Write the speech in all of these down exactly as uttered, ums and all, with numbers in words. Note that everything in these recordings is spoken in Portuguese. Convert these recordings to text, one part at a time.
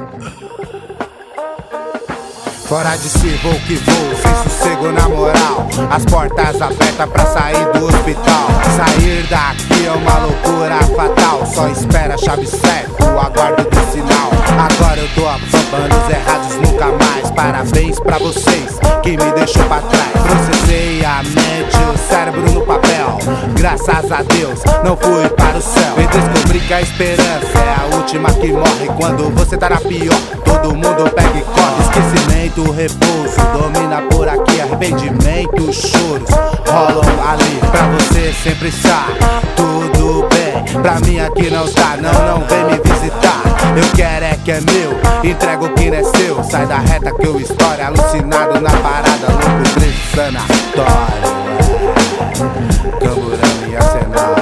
Fora de si, vou que vou, sem sossego na moral. As portas abertas pra sair do hospital. Sair daqui é uma loucura fatal. Só espera a chave certa, o aguardo do sinal. Agora eu tô afobando os errados nunca mais. Parabéns pra vocês, quem me deixou pra trás. Processei a mente, o cérebro no papel. Graças a Deus, não fui para o céu. E descobri que a esperança é a última que morre. Quando você tá na pior, todo mundo pega e corre. Esquecimento, repouso, domina por aqui. Arrependimento, choros rolam ali. Pra você sempre está tudo bem, pra mim aqui não tá. Não, não vem me visitar. Eu quero é que é meu, entrego o que não é seu. Sai da reta que eu estouro, alucinado na parada. Louco, triste, sanatório, Camburão e Arsenal.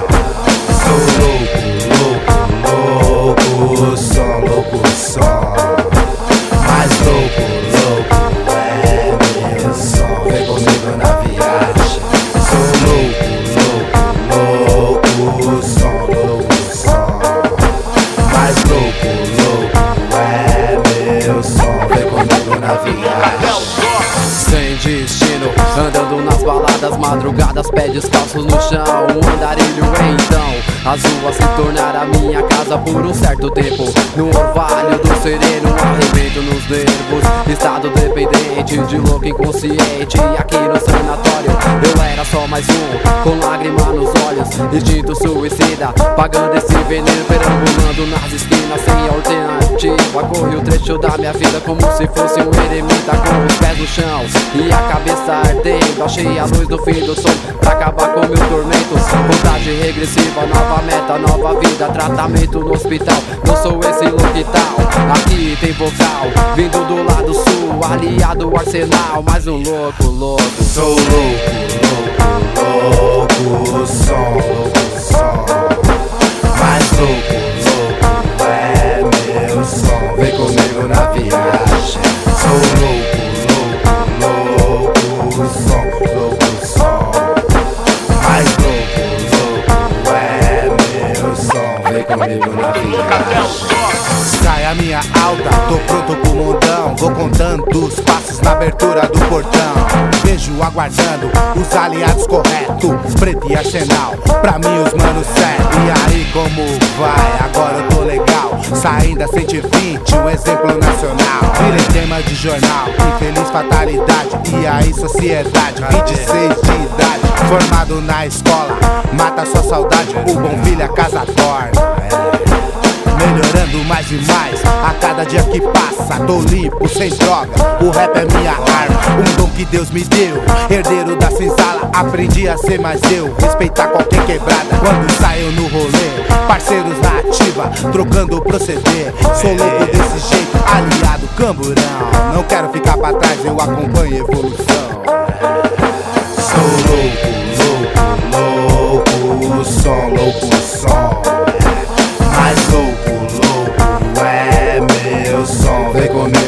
Sou louco, louco, louco, som, louco, som. Mais louco, louco é meu som. Vem comigo na viagem. Sou louco, louco, louco, som, louco, som. Mais louco, louco é meu som. Vem comigo na viagem. Sem destino, andando nas baladas, madrugadas, pé descalços no chão, um andarilho então. As ruas se tornaram a minha casa por um certo tempo. No orvalho do sereno, arrebento nos nervos. Estado dependente de louco inconsciente. E aqui no sanatório eu era só mais um, com lágrima nos olhos, instinto suicida, pagando esse veneno, perambulando nas esquinas sem alternativa. Corre o trecho da minha vida como se fosse um eremita, com os pés no chão e a cabeça ardendo. Achei a luz no fim do túnel pra acabar com meu tormento. Vontade regressiva, nova meta, nova vida, tratamento no hospital. Não sou esse louco e tal, aqui tem vocal vindo do lado sul, aliado ao Arsenal. Mais um louco, louco. Sou louco, louco, louco, som, louco, som. Mais louco, louco é meu som. Vem comigo na viagem. Sou louco, louco, louco, som, louco, som. Mais louco, louco é meu som. Vem comigo na viagem. Sai a minha alta, tô pronto pro mundão. Vou contando os passos na abertura do portão. Vejo aguardando os aliados corretos, Preto e Arsenal, pra mim os manos certos. E aí como vai? Agora eu tô legal, saindo a cento e vinte, um exemplo nacional. Virei tema de jornal, infeliz fatalidade. E aí sociedade, vinte e seis de idade, formado na escola, mata sua saudade. O bom filho a casa torna, melhorando mais e mais a cada dia que passa. Tô limpo, sem droga, o rap é minha arma. Um dom que Deus me deu, herdeiro da senzala. Aprendi a ser mais eu, respeitar qualquer quebrada. Quando saio no rolê, parceiros na ativa, trocando o proceder. Sou louco desse jeito, aliado Camburão. Não quero ficar pra trás, eu acompanho a evolução. Sou louco, louco, louco, som, louco, som. Mais louco, louco é meu som. Vem comigo.